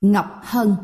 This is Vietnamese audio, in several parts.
Ngọc Hân.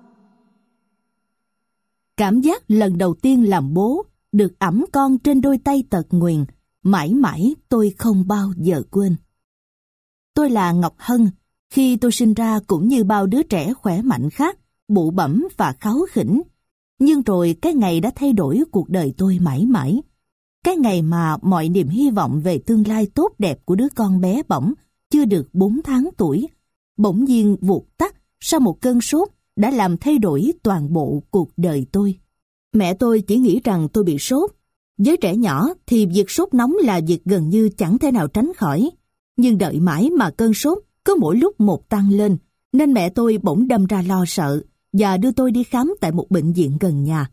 Cảm giác lần đầu tiên làm bố, được ẵm con trên đôi tay tật nguyền, mãi mãi tôi không bao giờ quên. Tôi là Ngọc Hân, khi tôi sinh ra cũng như bao đứa trẻ khỏe mạnh khác, bụ bẫm và kháu khỉnh. Nhưng rồi cái ngày đã thay đổi cuộc đời tôi mãi mãi. Cái ngày mà mọi niềm hy vọng về tương lai tốt đẹp của đứa con bé bỏng, chưa được 4 tháng tuổi, bỗng nhiên vụt tắt sau một cơn sốt đã làm thay đổi toàn bộ cuộc đời tôi. Mẹ tôi chỉ nghĩ rằng tôi bị sốt. Với trẻ nhỏ thì việc sốt nóng là việc gần như chẳng thể nào tránh khỏi. Nhưng đợi mãi mà cơn sốt cứ mỗi lúc một tăng lên, nên mẹ tôi bỗng đâm ra lo sợ và đưa tôi đi khám tại một bệnh viện gần nhà.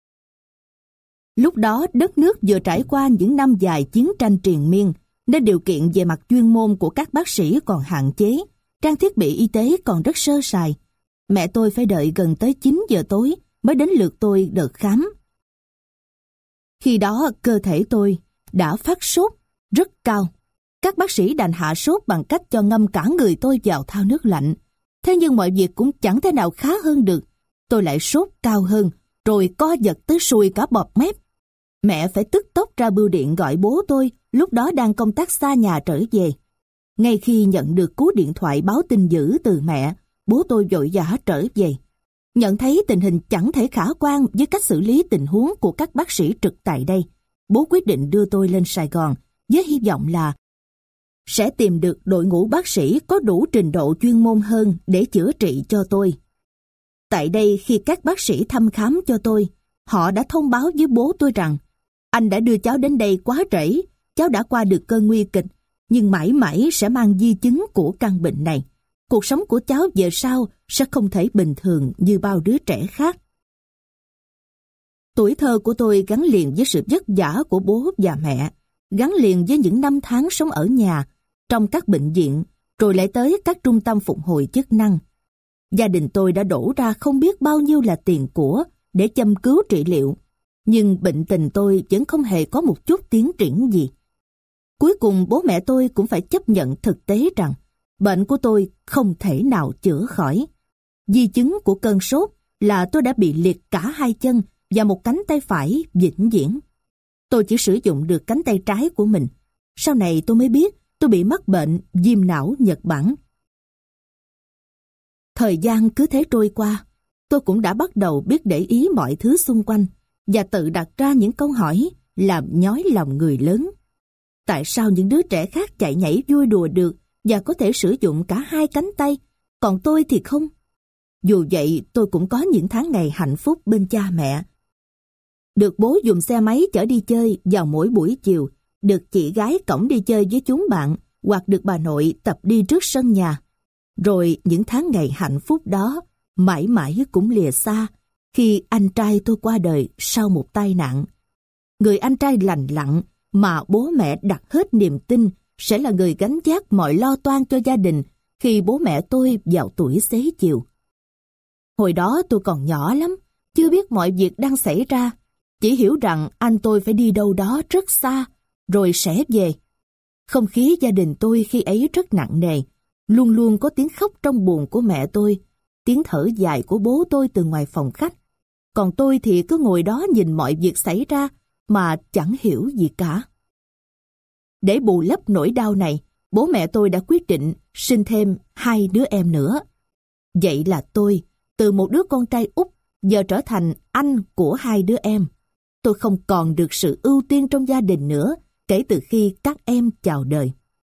Lúc đó đất nước vừa trải qua những năm dài chiến tranh triền miên, nên điều kiện về mặt chuyên môn của các bác sĩ còn hạn chế, trang thiết bị y tế còn rất sơ sài. Mẹ tôi phải đợi gần tới 9 giờ tối mới đến lượt tôi đợt khám. Khi đó cơ thể tôi đã phát sốt rất cao. Các bác sĩ đành hạ sốt bằng cách cho ngâm cả người tôi vào thau nước lạnh. Thế nhưng mọi việc cũng chẳng thể nào khá hơn được. Tôi lại sốt cao hơn, rồi co giật tới sùi cả bọt mép. Mẹ phải tức tốc ra bưu điện gọi bố tôi, lúc đó đang công tác xa nhà trở về. Ngay khi nhận được cú điện thoại báo tin dữ từ mẹ, bố tôi vội vã trở về. Nhận thấy tình hình chẳng thể khả quan với cách xử lý tình huống của các bác sĩ trực tại đây, bố quyết định đưa tôi lên Sài Gòn với hy vọng là sẽ tìm được đội ngũ bác sĩ có đủ trình độ chuyên môn hơn để chữa trị cho tôi. Tại đây, khi các bác sĩ thăm khám cho tôi, họ đã thông báo với bố tôi rằng anh đã đưa cháu đến đây quá trễ, cháu đã qua được cơn nguy kịch, nhưng mãi mãi sẽ mang di chứng của căn bệnh này. Cuộc sống của cháu về sau sẽ không thể bình thường như bao đứa trẻ khác. Tuổi thơ của tôi gắn liền với sự vất vả của bố và mẹ, gắn liền với những năm tháng sống ở nhà, trong các bệnh viện, rồi lại tới các trung tâm phục hồi chức năng. Gia đình tôi đã đổ ra không biết bao nhiêu là tiền của để châm cứu trị liệu, nhưng bệnh tình tôi vẫn không hề có một chút tiến triển gì. Cuối cùng bố mẹ tôi cũng phải chấp nhận thực tế rằng bệnh của tôi không thể nào chữa khỏi. Di chứng của cơn sốt là tôi đã bị liệt cả hai chân và một cánh tay phải vĩnh viễn. Tôi chỉ sử dụng được cánh tay trái của mình. Sau này tôi mới biết tôi bị mắc bệnh viêm não Nhật Bản. Thời gian cứ thế trôi qua, tôi cũng đã bắt đầu biết để ý mọi thứ xung quanh và tự đặt ra những câu hỏi làm nhói lòng người lớn. Tại sao những đứa trẻ khác chạy nhảy vui đùa được và có thể sử dụng cả hai cánh tay, còn tôi thì không? Dù vậy, tôi cũng có những tháng ngày hạnh phúc bên cha mẹ. Được bố dùng xe máy chở đi chơi vào mỗi buổi chiều, được chị gái cõng đi chơi với chúng bạn, hoặc được bà nội tập đi trước sân nhà. Rồi những tháng ngày hạnh phúc đó mãi mãi cũng lìa xa khi anh trai tôi qua đời sau một tai nạn. Người anh trai lành lặn mà bố mẹ đặt hết niềm tin sẽ là người gánh vác mọi lo toan cho gia đình khi bố mẹ tôi vào tuổi xế chiều. Hồi đó tôi còn nhỏ lắm, chưa biết mọi việc đang xảy ra, chỉ hiểu rằng anh tôi phải đi đâu đó rất xa, rồi sẽ về. Không khí gia đình tôi khi ấy rất nặng nề, luôn luôn có tiếng khóc trong buồng của mẹ tôi, tiếng thở dài của bố tôi từ ngoài phòng khách. Còn tôi thì cứ ngồi đó nhìn mọi việc xảy ra mà chẳng hiểu gì cả. Để bù lấp nỗi đau này, bố mẹ tôi đã quyết định sinh thêm 2 đứa em nữa. Vậy là tôi, từ một đứa con trai út, giờ trở thành anh của 2 đứa em. Tôi không còn được sự ưu tiên trong gia đình nữa kể từ khi các em chào đời.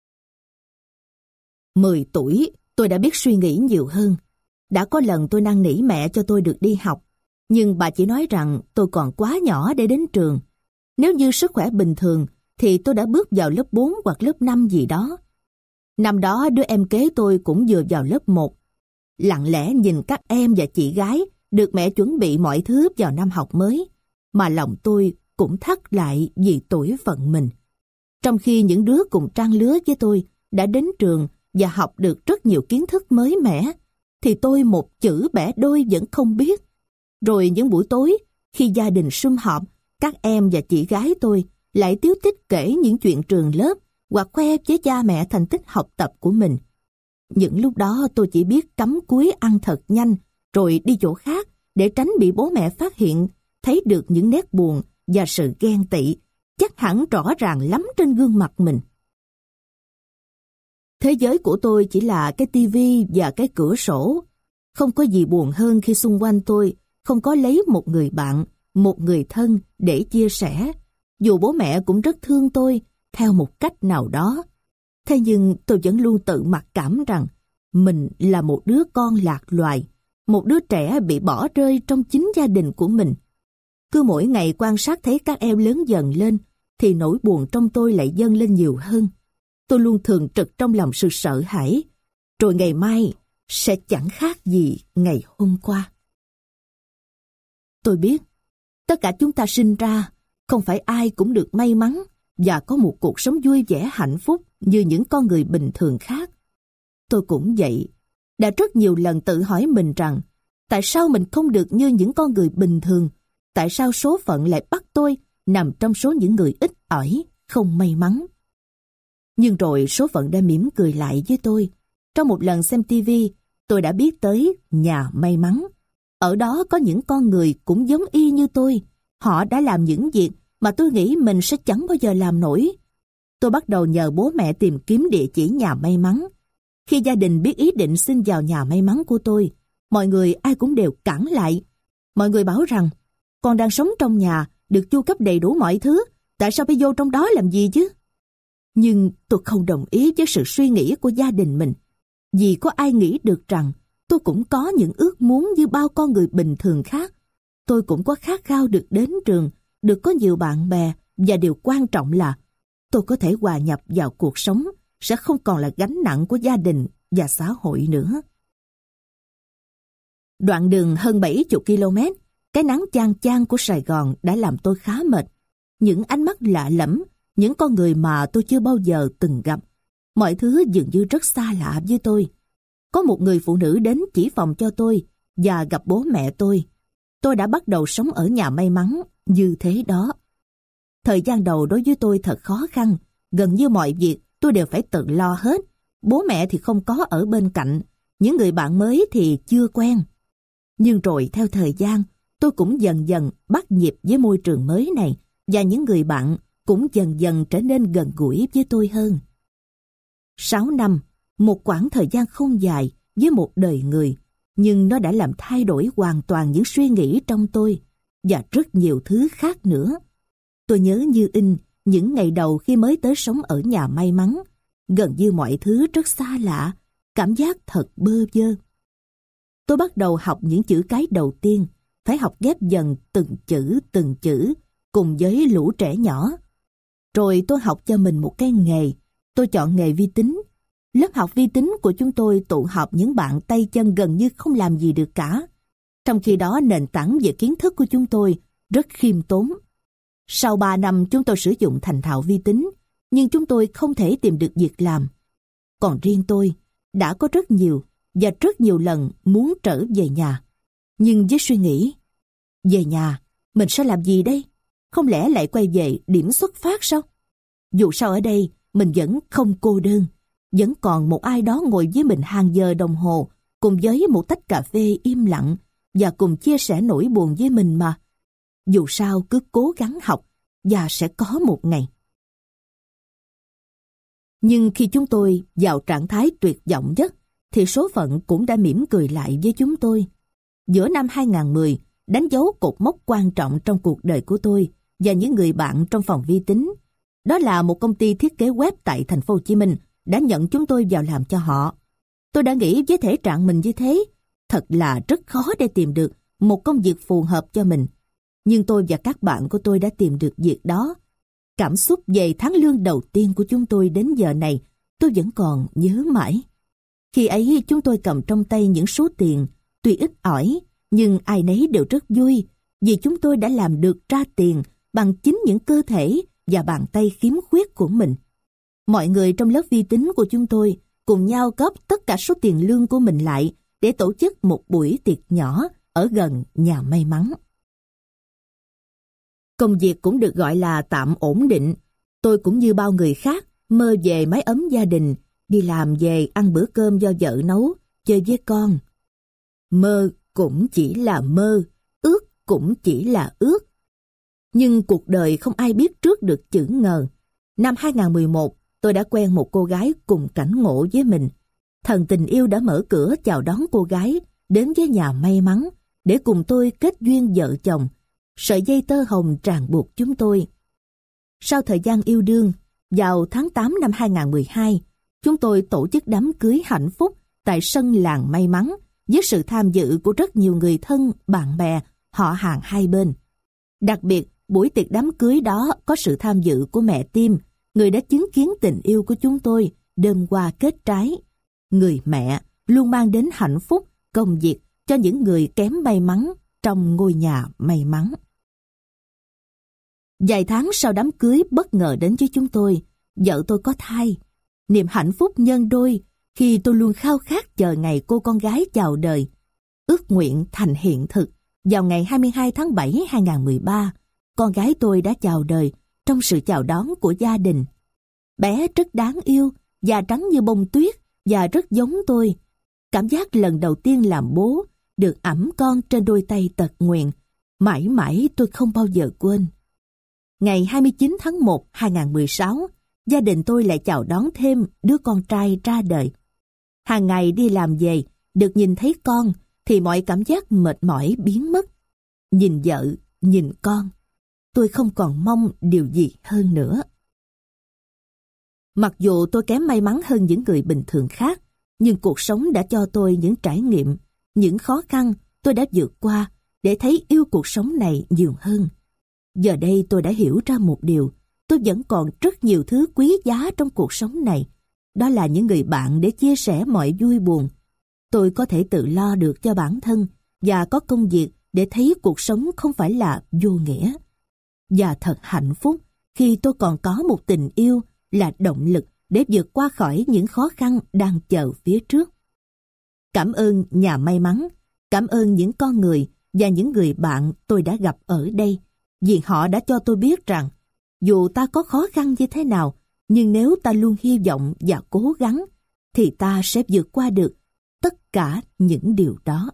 10 tuổi, tôi đã biết suy nghĩ nhiều hơn. Đã có lần tôi năn nỉ mẹ cho tôi được đi học, nhưng bà chỉ nói rằng tôi còn quá nhỏ để đến trường. Nếu như sức khỏe bình thường, thì tôi đã bước vào lớp 4 hoặc lớp 5 gì đó. Năm đó đứa em kế tôi cũng vừa vào lớp 1. Lặng lẽ nhìn các em và chị gái được mẹ chuẩn bị mọi thứ vào năm học mới, mà lòng tôi cũng thắt lại vì tuổi phận mình. Trong khi những đứa cùng trang lứa với tôi đã đến trường và học được rất nhiều kiến thức mới mẻ, thì tôi một chữ bẻ đôi vẫn không biết. Rồi những buổi tối, khi gia đình sum họp, các em và chị gái tôi lại tíu tít kể những chuyện trường lớp hoặc khoe với cha mẹ thành tích học tập của mình. Những lúc đó tôi chỉ biết cắm cúi ăn thật nhanh, rồi đi chỗ khác để tránh bị bố mẹ phát hiện, thấy được những nét buồn và sự ghen tị chắc hẳn rõ ràng lắm trên gương mặt mình. Thế giới của tôi chỉ là cái tivi và cái cửa sổ. Không có gì buồn hơn khi xung quanh tôi không có lấy một người bạn, một người thân để chia sẻ. Dù bố mẹ cũng rất thương tôi theo một cách nào đó. Thế nhưng tôi vẫn luôn tự mặc cảm rằng mình là một đứa con lạc loài, một đứa trẻ bị bỏ rơi trong chính gia đình của mình. Cứ mỗi ngày quan sát thấy các em lớn dần lên, thì nỗi buồn trong tôi lại dâng lên nhiều hơn. Tôi luôn thường trực trong lòng sự sợ hãi, rồi ngày mai sẽ chẳng khác gì ngày hôm qua. Tôi biết, tất cả chúng ta sinh ra, không phải ai cũng được may mắn và có một cuộc sống vui vẻ hạnh phúc như những con người bình thường khác. Tôi cũng vậy, đã rất nhiều lần tự hỏi mình rằng, tại sao mình không được như những con người bình thường? Tại sao số phận lại bắt tôi nằm trong số những người ít ỏi, không may mắn? Nhưng rồi số phận đã mỉm cười lại với tôi. Trong một lần xem TV, tôi đã biết tới nhà may mắn. Ở đó có những con người cũng giống y như tôi. Họ đã làm những việc mà tôi nghĩ mình sẽ chẳng bao giờ làm nổi. Tôi bắt đầu nhờ bố mẹ tìm kiếm địa chỉ nhà may mắn. Khi gia đình biết ý định xin vào nhà may mắn của tôi, mọi người ai cũng đều cản lại. Mọi người bảo rằng, con đang sống trong nhà, được chu cấp đầy đủ mọi thứ, tại sao phải vô trong đó làm gì chứ? Nhưng tôi không đồng ý với sự suy nghĩ của gia đình mình, vì có ai nghĩ được rằng tôi cũng có những ước muốn như bao con người bình thường khác. Tôi cũng có khát khao được đến trường, được có nhiều bạn bè, và điều quan trọng là tôi có thể hòa nhập vào cuộc sống, sẽ không còn là gánh nặng của gia đình và xã hội nữa. Đoạn đường hơn 70 km, cái nắng chang chang của Sài Gòn đã làm tôi khá mệt. Những ánh mắt lạ lẫm, những con người mà tôi chưa bao giờ từng gặp. Mọi thứ dường như rất xa lạ với tôi. Có một người phụ nữ đến chỉ phòng cho tôi và gặp bố mẹ tôi. Tôi đã bắt đầu sống ở nhà may mắn như thế đó. Thời gian đầu đối với tôi thật khó khăn. Gần như mọi việc tôi đều phải tự lo hết. Bố mẹ thì không có ở bên cạnh. Những người bạn mới thì chưa quen. Nhưng rồi theo thời gian, tôi cũng dần dần bắt nhịp với môi trường mới này, và những người bạn cũng dần dần trở nên gần gũi với tôi hơn. 6 năm, một quãng thời gian không dài với một đời người, nhưng nó đã làm thay đổi hoàn toàn những suy nghĩ trong tôi, và rất nhiều thứ khác nữa. Tôi nhớ như in những ngày đầu khi mới tới sống ở nhà may mắn. Gần như mọi thứ rất xa lạ, cảm giác thật bơ vơ. Tôi bắt đầu học những chữ cái đầu tiên, phải học ghép dần từng chữ, cùng với lũ trẻ nhỏ. Rồi tôi học cho mình một cái nghề. Tôi chọn nghề vi tính. Lớp học vi tính của chúng tôi tụ họp những bạn tay chân gần như không làm gì được cả. Trong khi đó nền tảng về kiến thức của chúng tôi rất khiêm tốn. Sau 3 năm chúng tôi sử dụng thành thạo vi tính, nhưng chúng tôi không thể tìm được việc làm. Còn riêng tôi, đã có rất nhiều lần muốn trở về nhà. Nhưng với suy nghĩ, về nhà, mình sẽ làm gì đây? Không lẽ lại quay về điểm xuất phát sao? Dù sao ở đây, mình vẫn không cô đơn. Vẫn còn một ai đó ngồi với mình hàng giờ đồng hồ, cùng với một tách cà phê im lặng, và cùng chia sẻ nỗi buồn với mình mà. Dù sao cứ cố gắng học, và sẽ có một ngày. Nhưng khi chúng tôi vào trạng thái tuyệt vọng nhất, thì số phận cũng đã mỉm cười lại với chúng tôi. Giữa năm 2010, đánh dấu cột mốc quan trọng trong cuộc đời của tôi và những người bạn trong phòng vi tính. Đó là một công ty thiết kế web tại thành phố Hồ Chí Minh đã nhận chúng tôi vào làm cho họ. Tôi đã nghĩ với thể trạng mình như thế, thật là rất khó để tìm được một công việc phù hợp cho mình. Nhưng tôi và các bạn của tôi đã tìm được việc đó. Cảm xúc về tháng lương đầu tiên của chúng tôi đến giờ này, tôi vẫn còn nhớ mãi. Khi ấy chúng tôi cầm trong tay những số tiền, tuy ít ỏi, nhưng ai nấy đều rất vui, vì chúng tôi đã làm được ra tiền bằng chính những cơ thể và bàn tay khiếm khuyết của mình. Mọi người trong lớp vi tính của chúng tôi cùng nhau góp tất cả số tiền lương của mình lại để tổ chức một buổi tiệc nhỏ ở gần nhà may mắn. Công việc cũng được gọi là tạm ổn định. Tôi cũng như bao người khác, mơ về mái ấm gia đình, đi làm về ăn bữa cơm do vợ nấu, chơi với con. Mơ cũng chỉ là mơ, ước cũng chỉ là ước. Nhưng cuộc đời không ai biết trước được chữ ngờ. Năm 2011, tôi đã quen một cô gái cùng cảnh ngộ với mình. Thần tình yêu đã mở cửa chào đón cô gái đến với nhà may mắn để cùng tôi kết duyên vợ chồng. Sợi dây tơ hồng ràng buộc chúng tôi. Sau thời gian yêu đương, vào tháng 8 năm 2012, chúng tôi tổ chức đám cưới hạnh phúc tại sân làng may mắn với sự tham dự của rất nhiều người thân, bạn bè, họ hàng hai bên. Đặc biệt, buổi tiệc đám cưới đó có sự tham dự của mẹ Tim, người đã chứng kiến tình yêu của chúng tôi đơm hoa kết trái. Người mẹ luôn mang đến hạnh phúc, công việc cho những người kém may mắn trong ngôi nhà may mắn. Vài tháng sau đám cưới bất ngờ đến với chúng tôi, vợ tôi có thai. Niềm hạnh phúc nhân đôi khi tôi luôn khao khát chờ ngày cô con gái chào đời. Ước nguyện thành hiện thực. Vào ngày 22 tháng 7 2013, con gái tôi đã chào đời trong sự chào đón của gia đình. Bé rất đáng yêu, da trắng như bông tuyết và rất giống tôi. Cảm giác lần đầu tiên làm bố, được ẵm con trên đôi tay tật nguyền, mãi mãi tôi không bao giờ quên. Ngày 29 tháng 1 2016, gia đình tôi lại chào đón thêm đứa con trai ra đời. Hàng ngày đi làm về, được nhìn thấy con thì mọi cảm giác mệt mỏi biến mất. Nhìn vợ, nhìn con, tôi không còn mong điều gì hơn nữa. Mặc dù tôi kém may mắn hơn những người bình thường khác, nhưng cuộc sống đã cho tôi những trải nghiệm, những khó khăn tôi đã vượt qua để thấy yêu cuộc sống này nhiều hơn. Giờ đây tôi đã hiểu ra một điều, tôi vẫn còn rất nhiều thứ quý giá trong cuộc sống này. Đó là những người bạn để chia sẻ mọi vui buồn. Tôi có thể tự lo được cho bản thân và có công việc để thấy cuộc sống không phải là vô nghĩa. Và thật hạnh phúc khi tôi còn có một tình yêu là động lực để vượt qua khỏi những khó khăn đang chờ phía trước. Cảm ơn nhà may mắn, cảm ơn những con người và những người bạn tôi đã gặp ở đây, vì họ đã cho tôi biết rằng dù ta có khó khăn như thế nào, nhưng nếu ta luôn hy vọng và cố gắng, thì ta sẽ vượt qua được tất cả những điều đó.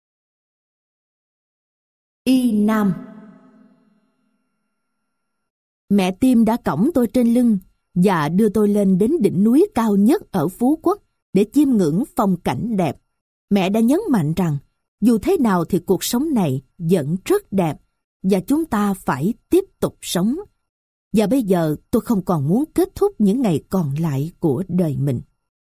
Y Nam. Mẹ Tim đã cõng tôi trên lưng và đưa tôi lên đến đỉnh núi cao nhất ở Phú Quốc để chiêm ngưỡng phong cảnh đẹp. Mẹ đã nhấn mạnh rằng dù thế nào thì cuộc sống này vẫn rất đẹp và chúng ta phải tiếp tục sống. Và bây giờ tôi không còn muốn kết thúc những ngày còn lại của đời mình.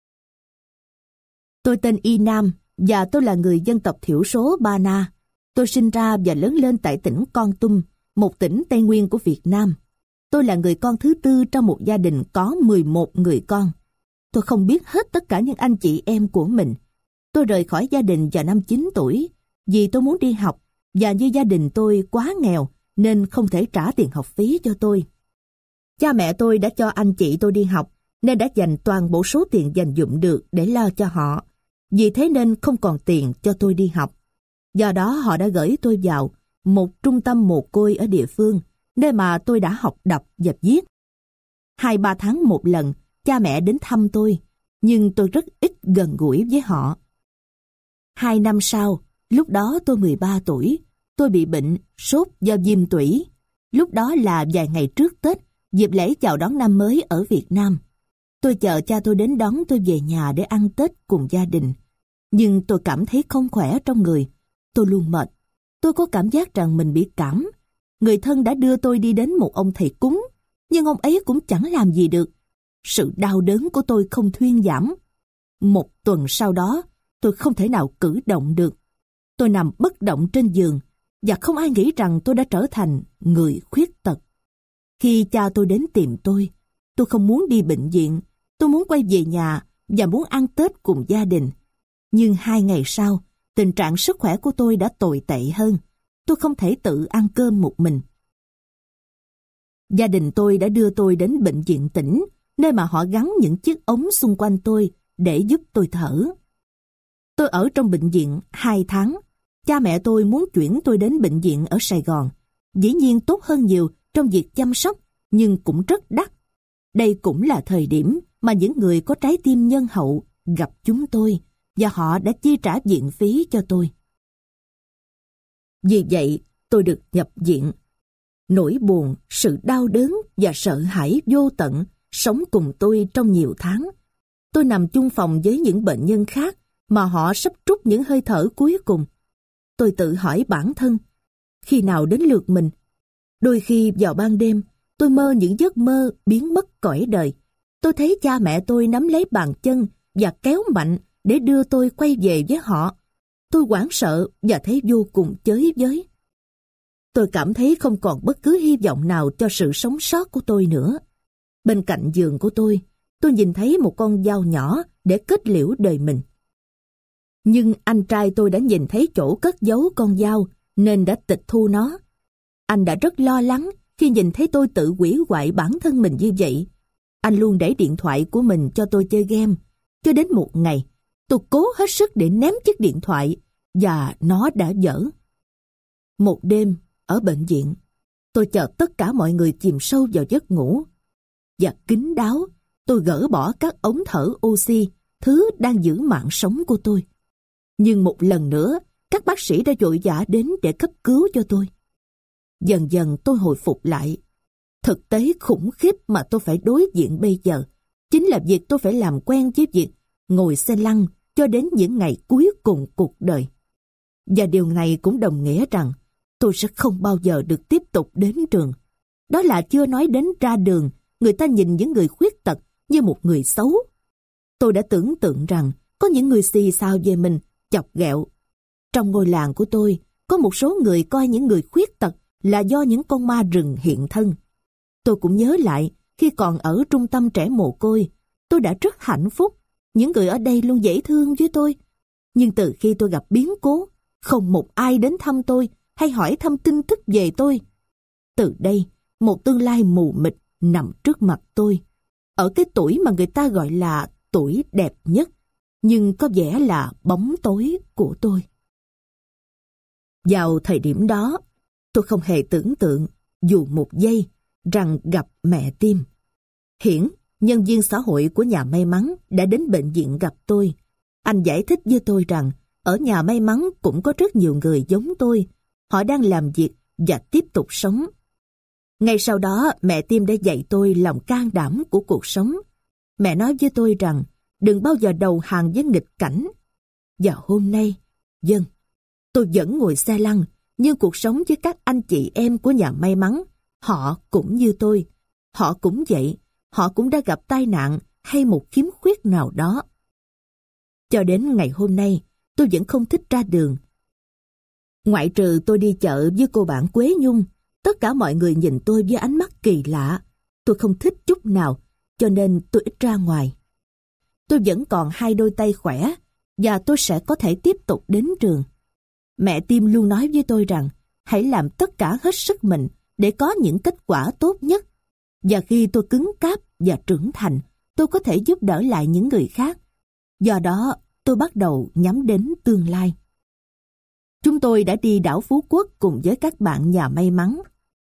Tôi tên Y Nam và tôi là người dân tộc thiểu số Ba Na. Tôi sinh ra và lớn lên tại tỉnh Kon Tum, một tỉnh Tây Nguyên của Việt Nam. Tôi là người con thứ tư trong một gia đình có 11 người con. Tôi không biết hết tất cả những anh chị em của mình. Tôi rời khỏi gia đình vào năm 9 tuổi vì tôi muốn đi học, và như gia đình tôi quá nghèo nên không thể trả tiền học phí cho tôi. Cha mẹ tôi đã cho anh chị tôi đi học nên đã dành toàn bộ số tiền dành dụm được để lo cho họ. Vì thế nên không còn tiền cho tôi đi học. Do đó họ đã gửi tôi vào một trung tâm mồ côi ở địa phương, nơi mà tôi đã học đọc và viết. 2-3 tháng một lần, cha mẹ đến thăm tôi, nhưng tôi rất ít gần gũi với họ. 2 năm sau, lúc đó tôi 13 tuổi, tôi bị bệnh, sốt do viêm tủy. Lúc đó là vài ngày trước Tết, dịp lễ chào đón năm mới ở Việt Nam. Tôi chờ cha tôi đến đón tôi về nhà để ăn Tết cùng gia đình. Nhưng tôi cảm thấy không khỏe trong người. Tôi luôn mệt. Tôi có cảm giác rằng mình bị cảm. Người thân đã đưa tôi đi đến một ông thầy cúng, nhưng ông ấy cũng chẳng làm gì được. Sự đau đớn của tôi không thuyên giảm. 1 tuần sau đó, tôi không thể nào cử động được. Tôi nằm bất động trên giường, và không ai nghĩ rằng tôi đã trở thành người khuyết tật. Khi cha tôi đến tìm tôi không muốn đi bệnh viện. Tôi muốn quay về nhà và muốn ăn Tết cùng gia đình. Nhưng 2 ngày sau, tình trạng sức khỏe của tôi đã tồi tệ hơn. Tôi không thể tự ăn cơm một mình. Gia đình tôi đã đưa tôi đến bệnh viện tỉnh, nơi mà họ gắn những chiếc ống xung quanh tôi để giúp tôi thở. Tôi ở trong bệnh viện 2 tháng. Cha mẹ tôi muốn chuyển tôi đến bệnh viện ở Sài Gòn. Dĩ nhiên tốt hơn nhiều trong việc chăm sóc, nhưng cũng rất đắt. Đây cũng là thời điểm mà những người có trái tim nhân hậu gặp chúng tôi và họ đã chi trả viện phí cho tôi. Vì vậy, tôi được nhập viện. Nỗi buồn, sự đau đớn và sợ hãi vô tận sống cùng tôi trong nhiều tháng. Tôi nằm chung phòng với những bệnh nhân khác mà họ sắp trút những hơi thở cuối cùng. Tôi tự hỏi bản thân, khi nào đến lượt mình? Đôi khi vào ban đêm, tôi mơ những giấc mơ biến mất cõi đời. Tôi thấy cha mẹ tôi nắm lấy bàn chân và kéo mạnh để đưa tôi quay về với họ. Tôi hoảng sợ và thấy vô cùng chới với. Tôi cảm thấy không còn bất cứ hy vọng nào cho sự sống sót của tôi nữa. Bên cạnh giường của tôi nhìn thấy một con dao nhỏ để kết liễu đời mình. Nhưng anh trai tôi đã nhìn thấy chỗ cất giấu con dao nên đã tịch thu nó. Anh đã rất lo lắng khi nhìn thấy tôi tự hủy hoại bản thân mình như vậy. Anh luôn để điện thoại của mình cho tôi chơi game. Cho đến một ngày, tôi cố hết sức để ném chiếc điện thoại và nó đã dở. Một đêm, ở bệnh viện, tôi chờ tất cả mọi người chìm sâu vào giấc ngủ. Và kín đáo, tôi gỡ bỏ các ống thở oxy, thứ đang giữ mạng sống của tôi. Nhưng một lần nữa, các bác sĩ đã vội vã đến để cấp cứu cho tôi. Dần dần tôi hồi phục lại. Thực tế khủng khiếp mà tôi phải đối diện bây giờ chính là việc tôi phải làm quen với việc ngồi xe lăn cho đến những ngày cuối cùng cuộc đời. Và điều này cũng đồng nghĩa rằng tôi sẽ không bao giờ được tiếp tục đến trường. Đó là chưa nói đến ra đường, người ta nhìn những người khuyết tật như một người xấu. Tôi đã tưởng tượng rằng có những người xì xào về mình, chọc ghẹo. Trong ngôi làng của tôi, có một số người coi những người khuyết tật là do những con ma rừng hiện thân. Tôi cũng nhớ lại, khi còn ở trung tâm trẻ mồ côi, tôi đã rất hạnh phúc. Những người ở đây luôn dễ thương với tôi. Nhưng từ khi tôi gặp biến cố, không một ai đến thăm tôi hay hỏi thăm tin tức về tôi. Từ đây, một tương lai mù mịt nằm trước mặt tôi. Ở cái tuổi mà người ta gọi là tuổi đẹp nhất, nhưng có vẻ là bóng tối của tôi. Vào thời điểm đó, tôi không hề tưởng tượng, dù một giây, rằng gặp mẹ Tim. Hiển, nhân viên xã hội của nhà may mắn, đã đến bệnh viện gặp tôi. Anh giải thích với tôi rằng, ở nhà may mắn cũng có rất nhiều người giống tôi. Họ đang làm việc và tiếp tục sống. Ngay sau đó, mẹ Tim đã dạy tôi lòng can đảm của cuộc sống. Mẹ nói với tôi rằng, đừng bao giờ đầu hàng với nghịch cảnh. Và hôm nay, tôi vẫn ngồi xe lăn, nhưng cuộc sống với các anh chị em của nhà may mắn, họ cũng như tôi. Họ cũng vậy, họ cũng đã gặp tai nạn hay một khiếm khuyết nào đó. Cho đến ngày hôm nay, tôi vẫn không thích ra đường. Ngoại trừ tôi đi chợ với cô bạn Quế Nhung, tất cả mọi người nhìn tôi với ánh mắt kỳ lạ. Tôi không thích chút nào, cho nên tôi ít ra ngoài. Tôi vẫn còn hai đôi tay khỏe, và tôi sẽ có thể tiếp tục đến trường. Mẹ Tim luôn nói với tôi rằng, hãy làm tất cả hết sức mình để có những kết quả tốt nhất. Và khi tôi cứng cáp và trưởng thành, tôi có thể giúp đỡ lại những người khác. Do đó, tôi bắt đầu nhắm đến tương lai. Chúng tôi đã đi đảo Phú Quốc cùng với các bạn nhà may mắn.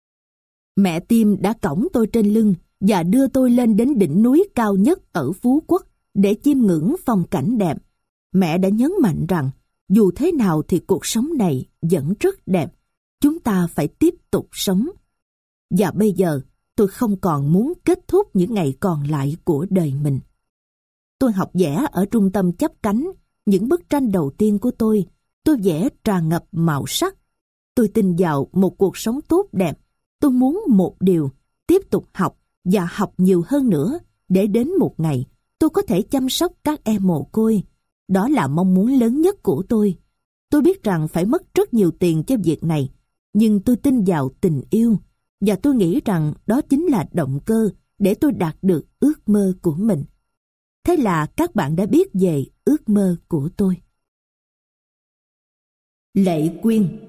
Mẹ Tim đã cõng tôi trên lưng và đưa tôi lên đến đỉnh núi cao nhất ở Phú Quốc để chiêm ngưỡng phong cảnh đẹp. Mẹ đã nhấn mạnh rằng, dù thế nào thì cuộc sống này vẫn rất đẹp. Chúng ta phải tiếp tục sống. Và bây giờ, tôi không còn muốn kết thúc những ngày còn lại của đời mình. Tôi học vẽ ở trung tâm chắp cánh. Những bức tranh đầu tiên của tôi vẽ tràn ngập màu sắc. Tôi tin vào một cuộc sống tốt đẹp. Tôi muốn một điều, tiếp tục học và học nhiều hơn nữa, để đến một ngày tôi có thể chăm sóc các em mồ côi. Đó là mong muốn lớn nhất của tôi. Tôi biết rằng phải mất rất nhiều tiền cho việc này, nhưng tôi tin vào tình yêu, và tôi nghĩ rằng đó chính là động cơ để tôi đạt được ước mơ của mình. Thế là các bạn đã biết về ước mơ của tôi. Lệ Quyên.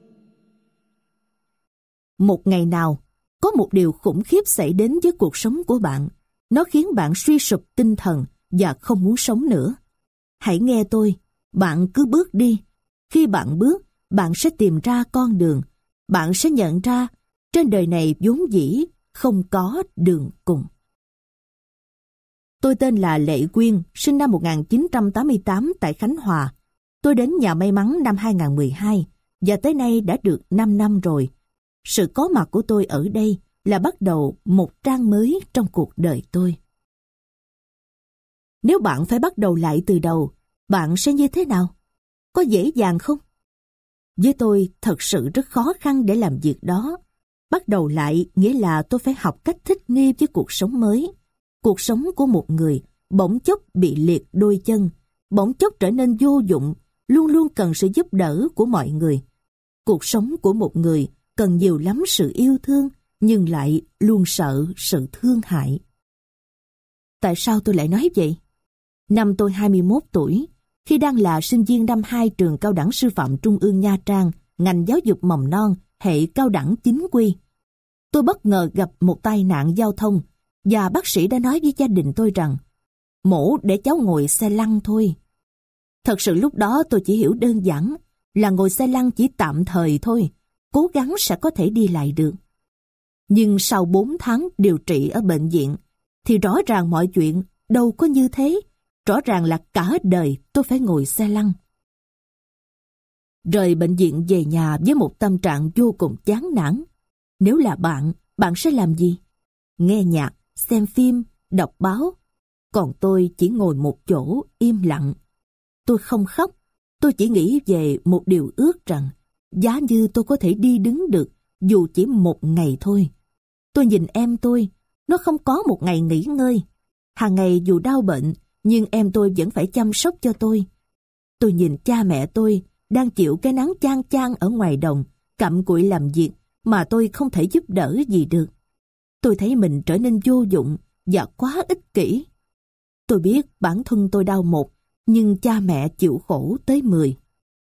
Một ngày nào, có một điều khủng khiếp xảy đến với cuộc sống của bạn. Nó khiến bạn suy sụp tinh thần và không muốn sống nữa. Hãy nghe tôi, bạn cứ bước đi. Khi bạn bước, bạn sẽ tìm ra con đường. Bạn sẽ nhận ra, trên đời này vốn dĩ không có đường cùng. Tôi tên là Lệ Quyên, sinh năm 1988 tại Khánh Hòa. Tôi đến nhà may mắn năm 2012 và tới nay đã được 5 năm rồi. Sự có mặt của tôi ở đây là bắt đầu một trang mới trong cuộc đời tôi. Nếu bạn phải bắt đầu lại từ đầu, bạn sẽ như thế nào? Có dễ dàng không? Với tôi, thật sự rất khó khăn để làm việc đó. Bắt đầu lại nghĩa là tôi phải học cách thích nghi với cuộc sống mới. Cuộc sống của một người bỗng chốc bị liệt đôi chân, bỗng chốc trở nên vô dụng, luôn luôn cần sự giúp đỡ của mọi người. Cuộc sống của một người cần nhiều lắm sự yêu thương, nhưng lại luôn sợ sự thương hại. Tại sao tôi lại nói vậy? Năm tôi 21 tuổi, khi đang là sinh viên năm 2 trường Cao đẳng Sư phạm Trung ương Nha Trang, ngành giáo dục mầm non, hệ cao đẳng chính quy. Tôi bất ngờ gặp một tai nạn giao thông và bác sĩ đã nói với gia đình tôi rằng mổ để cháu ngồi xe lăn thôi. Thật sự lúc đó tôi chỉ hiểu đơn giản là ngồi xe lăn chỉ tạm thời thôi, cố gắng sẽ có thể đi lại được. Nhưng sau 4 tháng điều trị ở bệnh viện thì rõ ràng mọi chuyện đâu có như thế. Rõ ràng là cả đời tôi phải ngồi xe lăn. Rời bệnh viện về nhà với một tâm trạng vô cùng chán nản. Nếu là bạn, bạn sẽ làm gì? Nghe nhạc, xem phim, đọc báo. Còn tôi chỉ ngồi một chỗ im lặng. Tôi không khóc, tôi chỉ nghĩ về một điều ước rằng giá như tôi có thể đi đứng được dù chỉ một ngày thôi. Tôi nhìn em tôi, nó không có một ngày nghỉ ngơi. Hàng ngày dù đau bệnh, nhưng em tôi vẫn phải chăm sóc cho tôi. Tôi nhìn cha mẹ tôi đang chịu cái nắng chang chang ở ngoài đồng, cặm cụi làm việc mà tôi không thể giúp đỡ gì được. Tôi thấy mình trở nên vô dụng và quá ích kỷ. Tôi biết bản thân tôi đau 1, nhưng cha mẹ chịu khổ tới 10.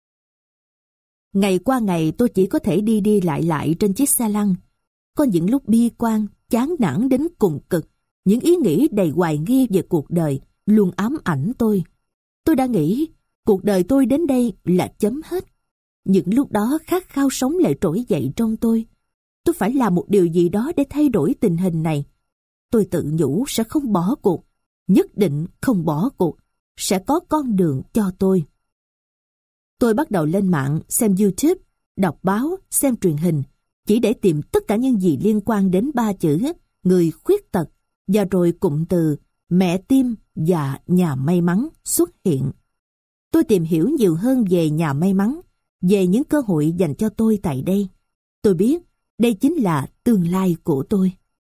Ngày qua ngày tôi chỉ có thể đi lại trên chiếc xe lăn. Có những lúc bi quan, chán nản đến cùng cực, những ý nghĩ đầy hoài nghi về cuộc đời luôn ám ảnh tôi. Tôi đã nghĩ cuộc đời tôi đến đây là chấm hết. Những lúc đó khát khao sống lại trỗi dậy trong tôi. Tôi phải làm một điều gì đó để thay đổi tình hình này. Tôi tự nhủ sẽ không bỏ cuộc, nhất định không bỏ cuộc, sẽ có con đường cho tôi. Tôi bắt đầu lên mạng, xem YouTube, đọc báo, xem truyền hình, chỉ để tìm tất cả những gì liên quan đến 3 chữ người khuyết tật, và rồi cụm từ mẹ tim và nhà may mắn xuất hiện. Tôi tìm hiểu nhiều hơn về nhà may mắn, về những cơ hội dành cho tôi tại đây. Tôi biết đây chính là tương lai của tôi.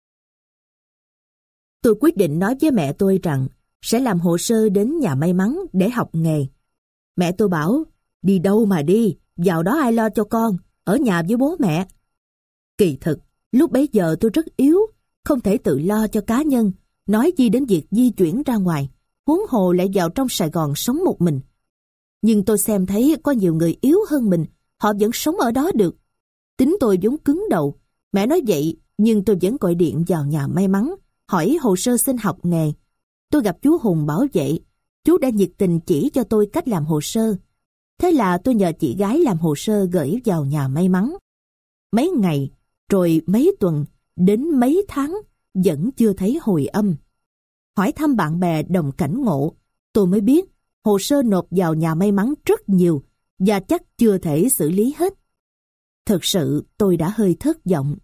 Tôi quyết định nói với mẹ tôi rằng sẽ làm hồ sơ đến nhà may mắn để học nghề. Mẹ tôi bảo, đi đâu mà đi, vào đó ai lo cho con, ở nhà với bố mẹ. Kỳ thực, lúc bấy giờ tôi rất yếu, không thể tự lo cho cá nhân, nói gì đến việc di chuyển ra ngoài, huống hồ lại vào trong Sài Gòn sống một mình. Nhưng tôi xem thấy có nhiều người yếu hơn mình, họ vẫn sống ở đó được. Tính tôi vốn cứng đầu, mẹ nói vậy, nhưng tôi vẫn gọi điện vào nhà may mắn, hỏi hồ sơ xin học nghề. Tôi gặp chú Hùng bảo vệ, chú đã nhiệt tình chỉ cho tôi cách làm hồ sơ. Thế là tôi nhờ chị gái làm hồ sơ gửi vào nhà may mắn. Mấy ngày, rồi mấy tuần, đến mấy tháng, vẫn chưa thấy hồi âm. Hỏi thăm bạn bè đồng cảnh ngộ, tôi mới biết hồ sơ nộp vào nhà may mắn rất nhiều và chắc chưa thể xử lý hết. Thực sự tôi đã hơi thất vọng.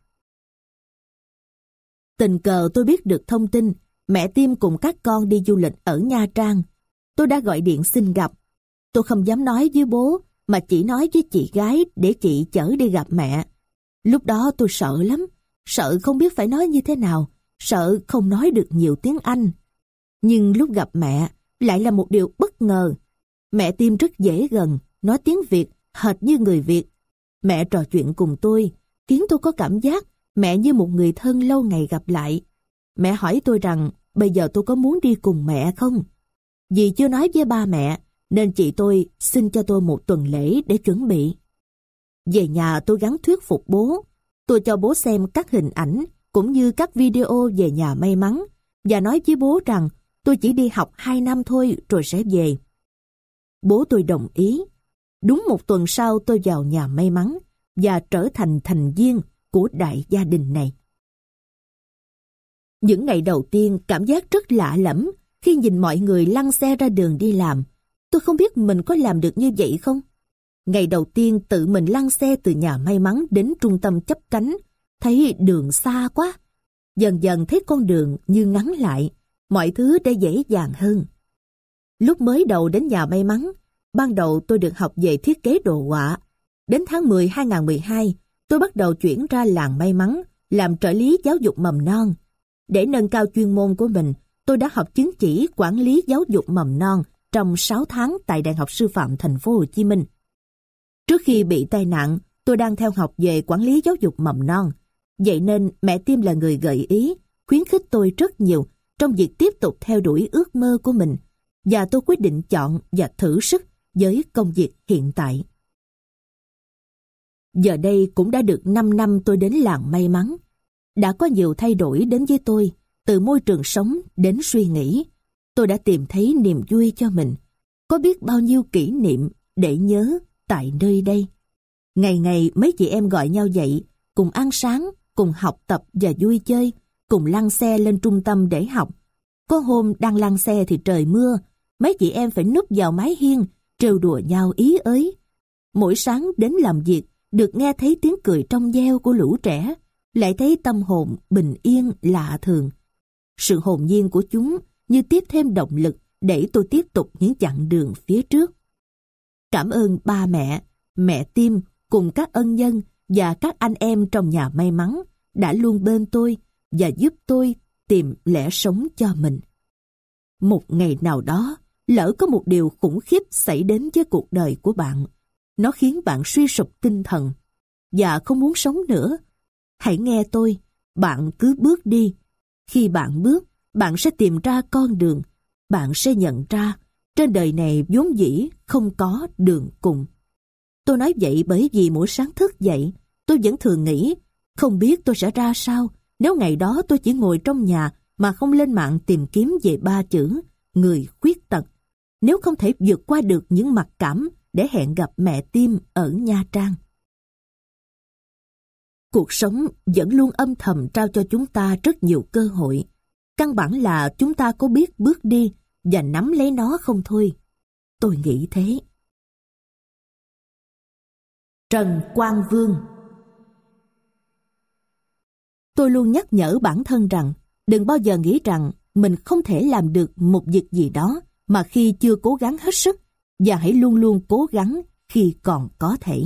Tình cờ tôi biết được thông tin mẹ Tim cùng các con đi du lịch ở Nha Trang. Tôi đã gọi điện xin gặp. Tôi không dám nói với bố mà chỉ nói với chị gái để chị chở đi gặp mẹ. Lúc đó tôi sợ lắm, sợ không biết phải nói như thế nào, sợ không nói được nhiều tiếng Anh. Nhưng lúc gặp mẹ lại là một điều bất ngờ. Mẹ Tim rất dễ gần, nói tiếng Việt hệt như người Việt. Mẹ trò chuyện cùng tôi, khiến tôi có cảm giác mẹ như một người thân lâu ngày gặp lại. Mẹ hỏi tôi rằng bây giờ tôi có muốn đi cùng mẹ không? Vì chưa nói với ba mẹ, nên chị tôi xin cho tôi một tuần lễ để chuẩn bị. Về nhà tôi gắng thuyết phục bố. Tôi cho bố xem các hình ảnh cũng như các video về nhà may mắn và nói với bố rằng tôi chỉ đi học 2 năm thôi rồi sẽ về. Bố tôi đồng ý. Đúng một tuần sau tôi vào nhà may mắn và trở thành thành viên của đại gia đình này. Những ngày đầu tiên cảm giác rất lạ lẫm, Khi nhìn mọi người lăn xe ra đường đi làm, tôi không biết mình có làm được như vậy không. Ngày đầu tiên tự mình lăn xe từ nhà may mắn đến trung tâm chấp cánh, thấy đường xa quá. Dần dần thấy con đường như ngắn lại, mọi thứ đã dễ dàng hơn. Lúc mới đầu đến nhà may mắn, ban đầu tôi được học về thiết kế đồ họa. Đến tháng 10 2012, tôi bắt đầu chuyển ra làng may mắn, làm trợ lý giáo dục mầm non. Để nâng cao chuyên môn của mình, tôi đã học chứng chỉ quản lý giáo dục mầm non trong 6 tháng tại Đại học Sư phạm Thành phố Hồ Chí Minh. Trước khi bị tai nạn, tôi đang theo học về quản lý giáo dục mầm non. Vậy nên mẹ Tim là người gợi ý, khuyến khích tôi rất nhiều trong việc tiếp tục theo đuổi ước mơ của mình, và tôi quyết định chọn và thử sức với công việc hiện tại. Giờ đây cũng đã được 5 năm tôi đến làng may mắn. Đã có nhiều thay đổi đến với tôi, từ môi trường sống đến suy nghĩ. Tôi đã tìm thấy niềm vui cho mình. Có biết bao nhiêu kỷ niệm để nhớ tại nơi đây. Ngày ngày mấy chị em gọi nhau dậy, cùng ăn sáng, cùng học tập và vui chơi, cùng lăn xe lên trung tâm để học. Có hôm đang lăn xe thì trời mưa, mấy chị em phải núp vào mái hiên, trêu đùa nhau ý ới. Mỗi sáng đến làm việc, được nghe thấy tiếng cười trong veo của lũ trẻ, lại thấy tâm hồn bình yên lạ thường. Sự hồn nhiên của chúng như tiếp thêm động lực để tôi tiếp tục những chặng đường phía trước. Cảm ơn ba mẹ Tim cùng các ân nhân và các anh em trong nhà may mắn đã luôn bên tôi và giúp tôi tìm lẽ sống cho mình. Một ngày nào đó, lỡ có một điều khủng khiếp xảy đến với cuộc đời của bạn. Nó khiến bạn suy sụp tinh thần và không muốn sống nữa. Hãy nghe tôi, bạn cứ bước đi. Khi bạn bước, bạn sẽ tìm ra con đường. Bạn sẽ nhận ra, trên đời này vốn dĩ không có đường cùng. Tôi nói vậy bởi vì mỗi sáng thức dậy, tôi vẫn thường nghĩ, không biết tôi sẽ ra sao nếu ngày đó tôi chỉ ngồi trong nhà mà không lên mạng tìm kiếm về 3 chữ người khuyết tật. Nếu không thể vượt qua được những mặc cảm để hẹn gặp mẹ Tim ở Nha Trang. Cuộc sống vẫn luôn âm thầm trao cho chúng ta rất nhiều cơ hội. Căn bản là chúng ta có biết bước đi và nắm lấy nó không thôi. Tôi nghĩ thế. Trần Quang Vương. Tôi luôn nhắc nhở bản thân rằng đừng bao giờ nghĩ rằng mình không thể làm được một việc gì đó mà khi chưa cố gắng hết sức, và hãy luôn luôn cố gắng khi còn có thể.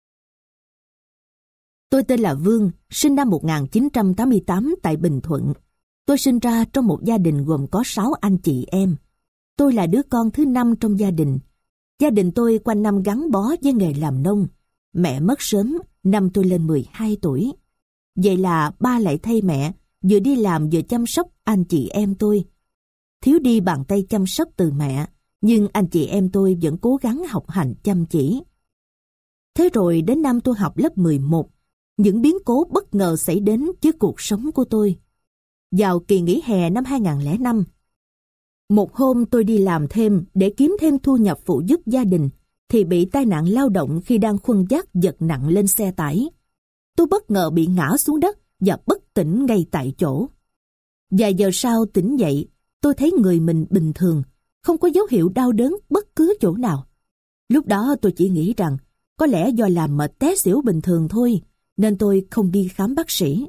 Tôi tên là Vương, sinh năm 1988 tại Bình Thuận. Tôi sinh ra trong một gia đình gồm có 6 anh chị em. Tôi là đứa con thứ 5 trong gia đình. Gia đình tôi quanh năm gắn bó với nghề làm nông. Mẹ mất sớm năm tôi lên 12 tuổi. Vậy là ba lại thay mẹ, vừa đi làm vừa chăm sóc anh chị em tôi. Thiếu đi bàn tay chăm sóc từ mẹ, nhưng anh chị em tôi vẫn cố gắng học hành chăm chỉ. Thế rồi đến năm tôi học lớp 11, những biến cố bất ngờ xảy đến với cuộc sống của tôi. Vào kỳ nghỉ hè năm 2005, một hôm tôi đi làm thêm để kiếm thêm thu nhập phụ giúp gia đình, thì bị tai nạn lao động khi đang khuân vác vật nặng lên xe tải. Tôi bất ngờ bị ngã xuống đất và bất tỉnh ngay tại chỗ. Vài giờ sau tỉnh dậy, tôi thấy người mình bình thường, không có dấu hiệu đau đớn bất cứ chỗ nào. Lúc đó tôi chỉ nghĩ rằng có lẽ do làm mệt té xỉu bình thường thôi, nên tôi không đi khám bác sĩ.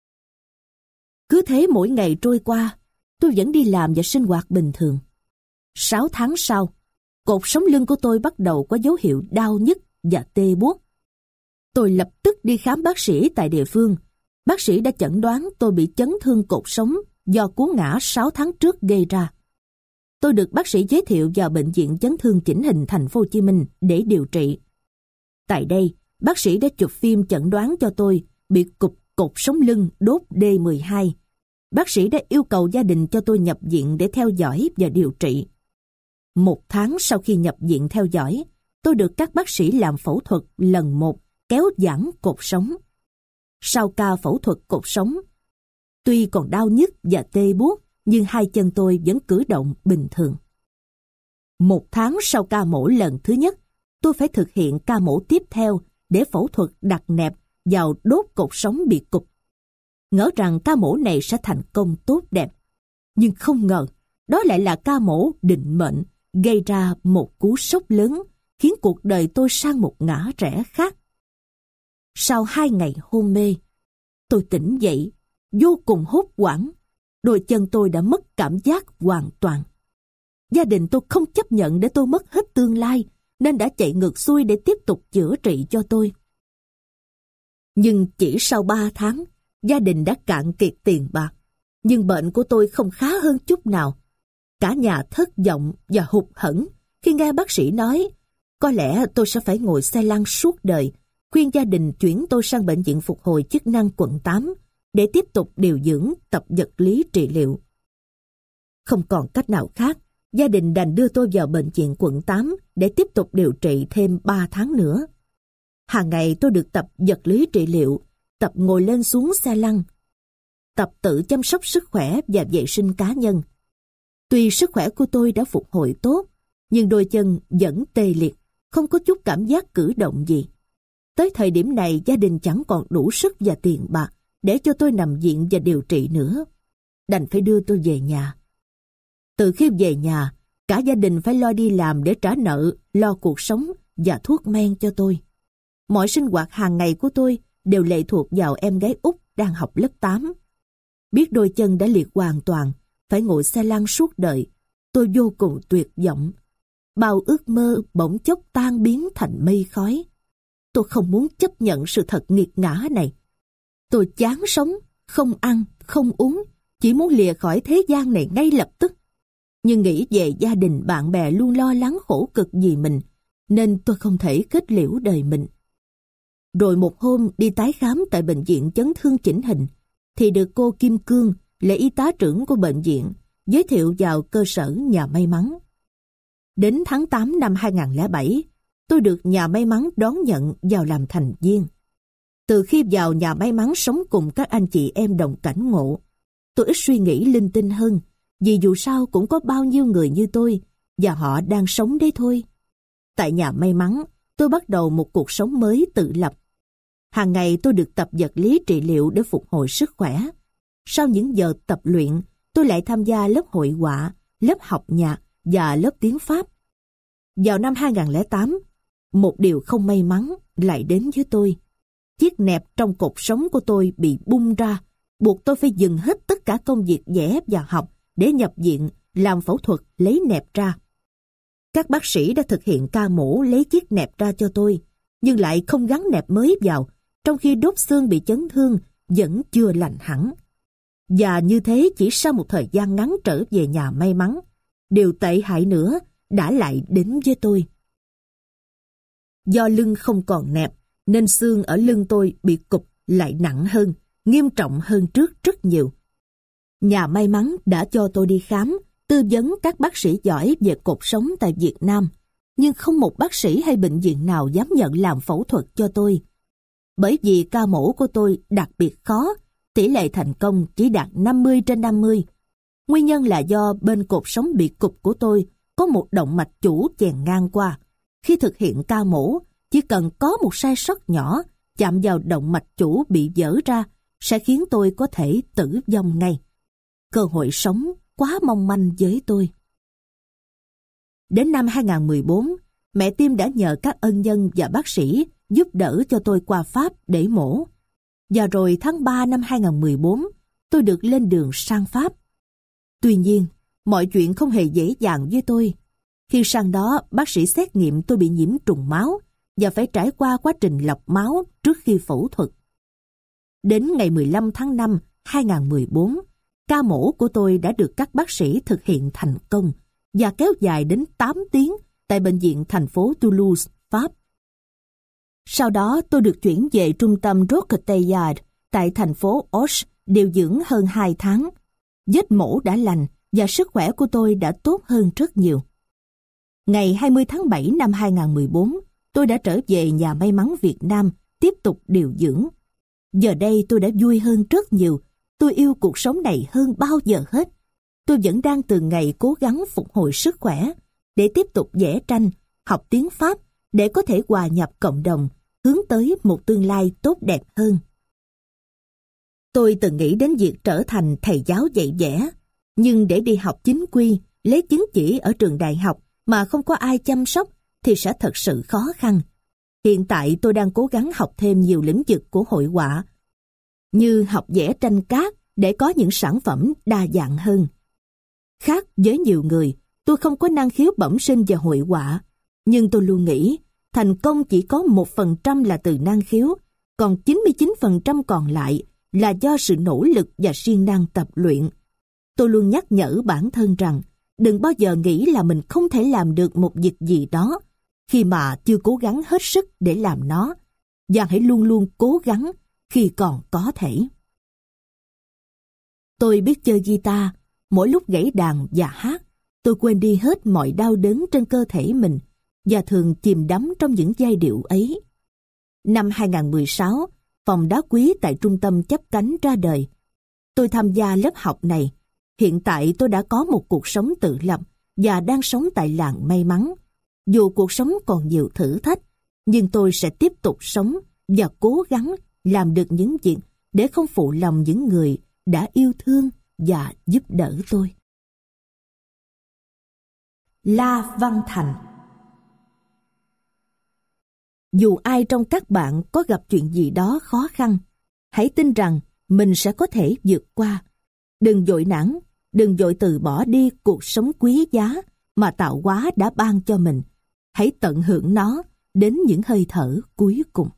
Cứ thế mỗi ngày trôi qua, tôi vẫn đi làm và sinh hoạt bình thường. 6 tháng sau, cột sống lưng của tôi bắt đầu có dấu hiệu đau nhức và tê buốt. Tôi lập tức đi khám bác sĩ tại địa phương. Bác sĩ đã chẩn đoán tôi bị chấn thương cột sống do cú ngã 6 tháng trước gây ra. Tôi được bác sĩ giới thiệu vào bệnh viện chấn thương chỉnh hình Thành phố Hồ Chí Minh để điều trị. Tại đây, bác sĩ đã chụp phim chẩn đoán cho tôi bị cụt cột sống lưng đốt D12. Bác sĩ đã yêu cầu gia đình cho tôi nhập viện để theo dõi và điều trị. 1 tháng sau khi nhập viện theo dõi, tôi được các bác sĩ làm phẫu thuật lần 1 kéo giãn cột sống. Sau ca phẫu thuật cột sống, tuy còn đau nhức và tê buốt, nhưng hai chân tôi vẫn cử động bình thường. 1 tháng sau ca mổ lần thứ nhất, tôi phải thực hiện ca mổ tiếp theo để phẫu thuật đặt nẹp vào đốt cột sống bị cụt. Ngỡ rằng ca mổ này sẽ thành công tốt đẹp, nhưng không ngờ đó lại là ca mổ định mệnh, gây ra một cú sốc lớn, khiến cuộc đời tôi sang một ngã rẽ khác. Sau 2 ngày hôn mê, tôi tỉnh dậy, vô cùng hốt hoảng. Đôi chân tôi đã mất cảm giác hoàn toàn. Gia đình tôi không chấp nhận để tôi mất hết tương lai, nên đã chạy ngược xuôi để tiếp tục chữa trị cho tôi. Nhưng chỉ sau 3 tháng, gia đình đã cạn kiệt tiền bạc. Nhưng bệnh của tôi không khá hơn chút nào. Cả nhà thất vọng và hụt hẫng khi nghe bác sĩ nói có lẽ tôi sẽ phải ngồi xe lăn suốt đời, khuyên gia đình chuyển tôi sang bệnh viện phục hồi chức năng quận 8 để tiếp tục điều dưỡng, tập vật lý trị liệu. Không còn cách nào khác, gia đình đành đưa tôi vào bệnh viện quận 8 để tiếp tục điều trị thêm 3 tháng nữa. Hàng ngày tôi được tập vật lý trị liệu, tập ngồi lên xuống xe lăn, tập tự chăm sóc sức khỏe và vệ sinh cá nhân. Tuy sức khỏe của tôi đã phục hồi tốt, nhưng đôi chân vẫn tê liệt, không có chút cảm giác cử động gì. Tới thời điểm này, gia đình chẳng còn đủ sức và tiền bạc để cho tôi nằm viện và điều trị nữa. Đành phải đưa tôi về nhà. Từ khi về nhà, cả gia đình phải lo đi làm để trả nợ, lo cuộc sống và thuốc men cho tôi. Mọi sinh hoạt hàng ngày của tôi đều lệ thuộc vào em gái út đang học lớp 8. Biết đôi chân đã liệt hoàn toàn, phải ngồi xe lăn suốt đời, tôi vô cùng tuyệt vọng. Bao ước mơ bỗng chốc tan biến thành mây khói. Tôi không muốn chấp nhận sự thật nghiệt ngã này. Tôi chán sống, không ăn, không uống, chỉ muốn lìa khỏi thế gian này ngay lập tức. Nhưng nghĩ về gia đình bạn bè luôn lo lắng khổ cực vì mình, nên tôi không thể kết liễu đời mình. Rồi một hôm đi tái khám tại bệnh viện chấn thương chỉnh hình, thì được cô Kim Cương, là y tá trưởng của bệnh viện, giới thiệu vào cơ sở Nhà May Mắn. Đến tháng 8 năm 2007, tôi được Nhà May Mắn đón nhận vào làm thành viên. Từ khi vào Nhà May Mắn sống cùng các anh chị em đồng cảnh ngộ, tôi ít suy nghĩ linh tinh hơn, vì dù sao cũng có bao nhiêu người như tôi, và họ đang sống đấy thôi. Tại Nhà May Mắn, tôi bắt đầu một cuộc sống mới tự lập. Hàng ngày tôi được tập vật lý trị liệu để phục hồi sức khỏe. Sau những giờ tập luyện, tôi lại tham gia lớp hội họa, lớp học nhạc và lớp tiếng Pháp. Vào năm 2008, một điều không may mắn lại đến với tôi. Chiếc nẹp trong cột sống của tôi bị bung ra, buộc tôi phải dừng hết tất cả công việc vẽ và học để nhập viện làm phẫu thuật lấy nẹp ra. Các bác sĩ đã thực hiện ca mổ lấy chiếc nẹp ra cho tôi, nhưng lại không gắn nẹp mới vào, trong khi đốt xương bị chấn thương vẫn chưa lành hẳn. Và như thế chỉ sau một thời gian ngắn trở về Nhà May Mắn, điều tệ hại nữa đã lại đến với tôi. Do lưng không còn nẹp, nên xương ở lưng tôi bị cụp lại nặng hơn, nghiêm trọng hơn trước rất nhiều. Nhà May Mắn đã cho tôi đi khám, tư vấn các bác sĩ giỏi về cột sống tại Việt Nam, nhưng không một bác sĩ hay bệnh viện nào dám nhận làm phẫu thuật cho tôi. Bởi vì ca mổ của tôi đặc biệt khó, tỷ lệ thành công chỉ đạt 50/50. Nguyên nhân là do bên cột sống bị cụp của tôi có một động mạch chủ chèn ngang qua. Khi thực hiện ca mổ, chỉ cần có một sai sót nhỏ chạm vào động mạch chủ bị vỡ ra sẽ khiến tôi có thể tử vong ngay. Cơ hội sống quá mong manh với tôi. Đến năm 2014, mẹ Tim đã nhờ các ân nhân và bác sĩ giúp đỡ cho tôi qua Pháp để mổ. Và rồi tháng 3 năm 2014, tôi được lên đường sang Pháp. Tuy nhiên, mọi chuyện không hề dễ dàng với tôi. Khi sang đó, bác sĩ xét nghiệm tôi bị nhiễm trùng máu và phải trải qua quá trình lọc máu trước khi phẫu thuật. Đến ngày 15 tháng 5, 2014, ca mổ của tôi đã được các bác sĩ thực hiện thành công và kéo dài đến 8 tiếng tại bệnh viện thành phố Toulouse, Pháp. Sau đó tôi được chuyển về trung tâm Roqueteillard tại thành phố Auch điều dưỡng hơn 2 tháng. Vết mổ đã lành và sức khỏe của tôi đã tốt hơn rất nhiều. Ngày 20 tháng 7 năm 2014, tôi đã trở về Nhà May Mắn Việt Nam tiếp tục điều dưỡng. Giờ đây tôi đã vui hơn rất nhiều. Tôi yêu cuộc sống này hơn bao giờ hết. Tôi vẫn đang từng ngày cố gắng phục hồi sức khỏe để tiếp tục vẽ tranh, học tiếng Pháp để có thể hòa nhập cộng đồng, hướng tới một tương lai tốt đẹp hơn. Tôi từng nghĩ đến việc trở thành thầy giáo dạy vẽ, Nhưng để đi học chính quy, lấy chứng chỉ ở trường đại học mà không có ai chăm sóc thì sẽ thật sự khó khăn. Hiện tại tôi đang cố gắng học thêm nhiều lĩnh vực của hội họa, như học vẽ tranh cát để có những sản phẩm đa dạng hơn. Khác với nhiều người, tôi không có năng khiếu bẩm sinh về hội họa, nhưng tôi luôn nghĩ thành công chỉ có 1% là từ năng khiếu, còn 99% còn lại là do sự nỗ lực và siêng năng tập luyện. Tôi luôn nhắc nhở bản thân rằng đừng bao giờ nghĩ là mình không thể làm được một việc gì đó khi mà chưa cố gắng hết sức để làm nó, và hãy luôn luôn cố gắng khi còn có thể. Tôi biết chơi guitar, mỗi lúc gảy đàn và hát, tôi quên đi hết mọi đau đớn trên cơ thể mình và thường chìm đắm trong những giai điệu ấy. Năm 2016, phòng đá quý tại trung tâm Chắp Cánh ra đời. Tôi tham gia lớp học này. Hiện tại tôi đã có một cuộc sống tự lập và đang sống tại làng may mắn. Dù cuộc sống còn nhiều thử thách, nhưng tôi sẽ tiếp tục sống và cố gắng làm được những việc để không phụ lòng những người đã yêu thương và giúp đỡ tôi. La Văn Thành. Dù ai trong các bạn có gặp chuyện gì đó khó khăn, hãy tin rằng mình sẽ có thể vượt qua. Đừng vội nản, đừng vội từ bỏ đi cuộc sống quý giá mà tạo hóa đã ban cho mình. Hãy tận hưởng nó đến những hơi thở cuối cùng.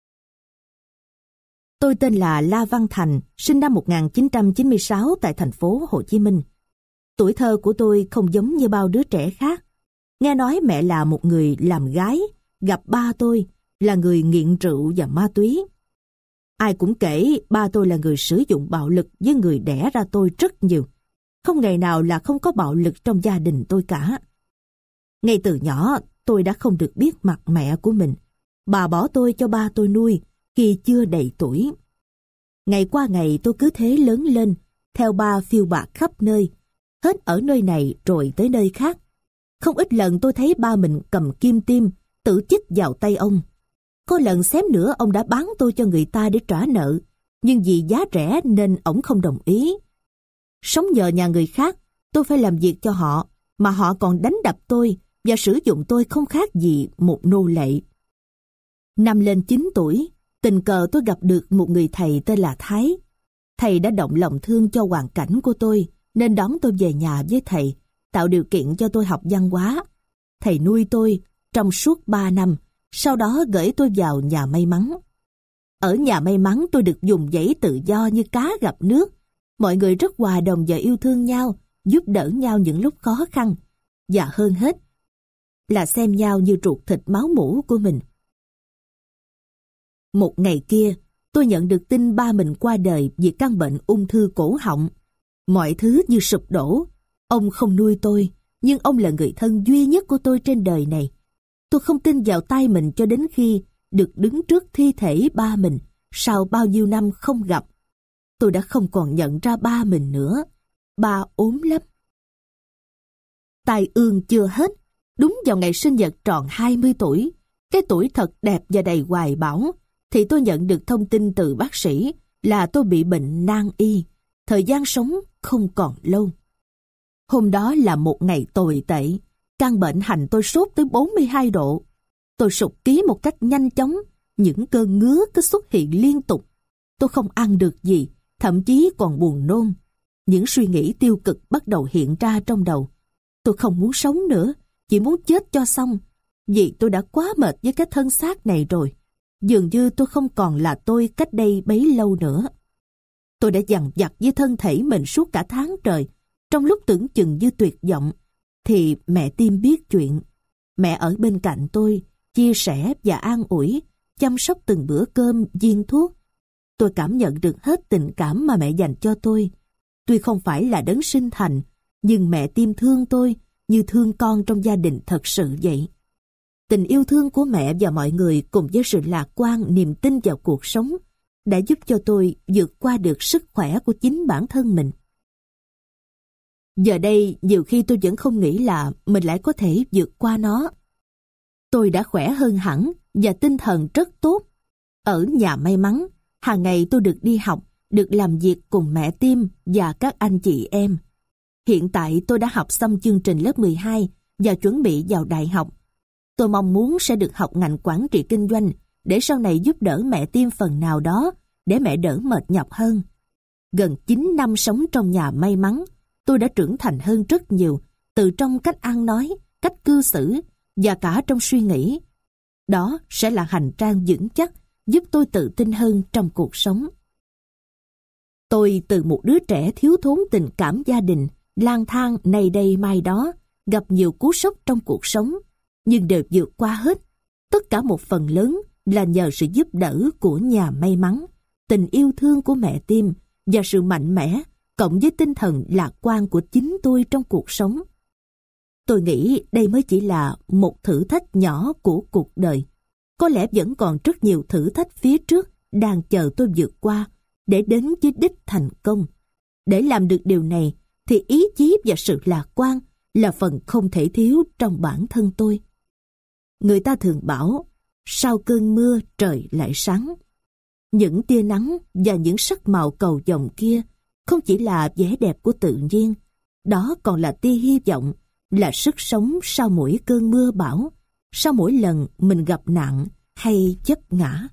Tôi tên là La Văn Thành, sinh năm 1996 tại thành phố Hồ Chí Minh. Tuổi thơ của tôi không giống như bao đứa trẻ khác. Nghe nói mẹ là một người làm gái, gặp ba tôi là người nghiện rượu và ma túy. Ai cũng kể ba tôi là người sử dụng bạo lực với người đẻ ra tôi rất nhiều. Không ngày nào là không có bạo lực trong gia đình tôi cả. Ngay từ nhỏ, tôi đã không được biết mặt mẹ của mình. Bà bỏ tôi cho ba tôi nuôi khi chưa đầy tuổi. Ngày qua ngày tôi cứ thế lớn lên, theo ba phiêu bạt khắp nơi, hết ở nơi này rồi tới nơi khác. Không ít lần tôi thấy ba mình cầm kim tiêm, tự chích vào tay ông. Có lần xém nữa ông đã bán tôi cho người ta để trả nợ, nhưng vì giá rẻ nên ổng không đồng ý. Sống nhờ nhà người khác, tôi phải làm việc cho họ, mà họ còn đánh đập tôi và sử dụng tôi không khác gì một nô lệ. Năm lên 9 tuổi, tình cờ tôi gặp được một người thầy tên là Thái. Thầy đã động lòng thương cho hoàn cảnh của tôi, nên đón tôi về nhà với thầy, tạo điều kiện cho tôi học văn hóa. Thầy nuôi tôi trong suốt 3 năm, sau đó gửi tôi vào nhà may mắn. Ở nhà may mắn tôi được dùng dãy tự do như cá gặp nước. Mọi người rất hòa đồng và yêu thương nhau, giúp đỡ nhau những lúc khó khăn. Và hơn hết là xem nhau như ruột thịt máu mủ của mình. Một ngày kia, tôi nhận được tin ba mình qua đời vì căn bệnh ung thư cổ họng. Mọi thứ như sụp đổ. Ông không nuôi tôi, nhưng ông là người thân duy nhất của tôi trên đời này. Tôi không tin vào tay mình cho đến khi được đứng trước thi thể ba mình sau bao nhiêu năm không gặp. Tôi đã không còn nhận ra ba mình nữa. Ba ốm lắm. Tai ương chưa hết. Đúng vào ngày sinh nhật tròn 20 tuổi, cái tuổi thật đẹp và đầy hoài bão, thì tôi nhận được thông tin từ bác sĩ là tôi bị bệnh nan y, thời gian sống không còn lâu. Hôm đó là một ngày tồi tệ, căn bệnh hành tôi sốt tới 42 độ. Tôi sụt ký một cách nhanh chóng, những cơn ngứa cứ xuất hiện liên tục. Tôi không ăn được gì, thậm chí còn buồn nôn. Những suy nghĩ tiêu cực bắt đầu hiện ra trong đầu. Tôi không muốn sống nữa, chỉ muốn chết cho xong, vì tôi đã quá mệt với cái thân xác này rồi. Dường như tôi không còn là tôi cách đây bấy lâu nữa. Tôi đã dằn vặt với thân thể mình suốt cả tháng trời. Trong lúc tưởng chừng như tuyệt vọng, thì mẹ Tim biết chuyện. Mẹ ở bên cạnh tôi, chia sẻ và an ủi, chăm sóc từng bữa cơm, viên thuốc. Tôi cảm nhận được hết tình cảm mà mẹ dành cho tôi. Tuy không phải là đấng sinh thành, nhưng mẹ Tim thương tôi như thương con trong gia đình thật sự vậy. Tình yêu thương của mẹ và mọi người cùng với sự lạc quan, niềm tin vào cuộc sống đã giúp cho tôi vượt qua được sức khỏe của chính bản thân mình. Giờ đây, nhiều khi tôi vẫn không nghĩ là mình lại có thể vượt qua nó. Tôi đã khỏe hơn hẳn và tinh thần rất tốt. Ở nhà may mắn, hàng ngày tôi được đi học, được làm việc cùng mẹ Tim và các anh chị em. Hiện tại tôi đã học xong chương trình lớp 12 và chuẩn bị vào đại học. Tôi mong muốn sẽ được học ngành quản trị kinh doanh để sau này giúp đỡ mẹ Tim phần nào đó để mẹ đỡ mệt nhọc hơn. Gần 9 năm sống trong nhà may mắn, tôi đã trưởng thành hơn rất nhiều, từ trong cách ăn nói, cách cư xử và cả trong suy nghĩ. Đó sẽ là hành trang vững chắc giúp tôi tự tin hơn trong cuộc sống. Tôi từ một đứa trẻ thiếu thốn tình cảm gia đình, lang thang này đây mai đó, gặp nhiều cú sốc trong cuộc sống, nhưng đều vượt qua hết. Tất cả một phần lớn là nhờ sự giúp đỡ của nhà may mắn, tình yêu thương của mẹ Tim và sự mạnh mẽ, cộng với tinh thần lạc quan của chính tôi trong cuộc sống. Tôi nghĩ đây mới chỉ là một thử thách nhỏ của cuộc đời. Có lẽ vẫn còn rất nhiều thử thách phía trước đang chờ tôi vượt qua để đến với đích thành công. Để làm được điều này thì ý chí và sự lạc quan là phần không thể thiếu trong bản thân tôi. Người ta thường bảo, sau cơn mưa trời lại sáng. Những tia nắng và những sắc màu cầu vồng kia không chỉ là vẻ đẹp của tự nhiên, đó còn là tia hy vọng, là sức sống sau mỗi cơn mưa bão, sau mỗi lần mình gặp nạn hay vấp ngã.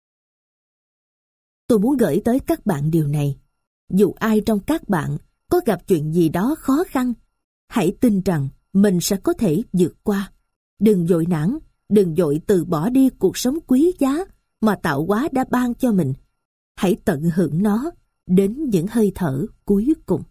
Tôi muốn gửi tới các bạn điều này. Dù ai trong các bạn có gặp chuyện gì đó khó khăn, hãy tin rằng mình sẽ có thể vượt qua. Đừng vội nản, đừng vội từ bỏ đi cuộc sống quý giá mà tạo hóa đã ban cho mình. Hãy tận hưởng nó đến những hơi thở cuối cùng.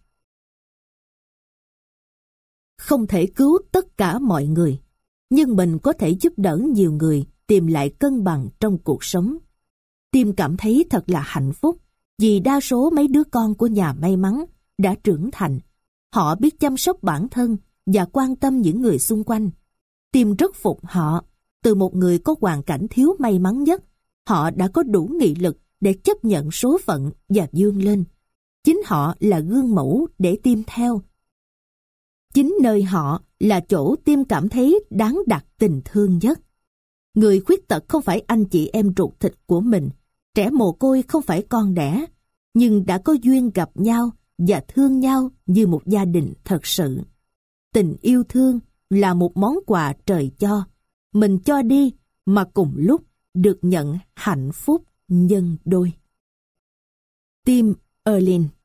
Không thể cứu tất cả mọi người, nhưng mình có thể giúp đỡ nhiều người tìm lại cân bằng trong cuộc sống. Tim cảm thấy thật là hạnh phúc vì đa số mấy đứa con của nhà may mắn đã trưởng thành. Họ biết chăm sóc bản thân và quan tâm những người xung quanh. Tim rất phục họ. Từ một người có hoàn cảnh thiếu may mắn nhất, họ đã có đủ nghị lực để chấp nhận số phận và vươn lên. Chính họ là gương mẫu để Tim theo. Chính nơi họ là chỗ Tim cảm thấy đáng đặt tình thương nhất. Người khuyết tật không phải anh chị em ruột thịt của mình, trẻ mồ côi không phải con đẻ, nhưng đã có duyên gặp nhau và thương nhau như một gia đình thật sự. Tình yêu thương là một món quà trời cho, mình cho đi mà cùng lúc được nhận hạnh phúc nhân đôi. Tim Erlin.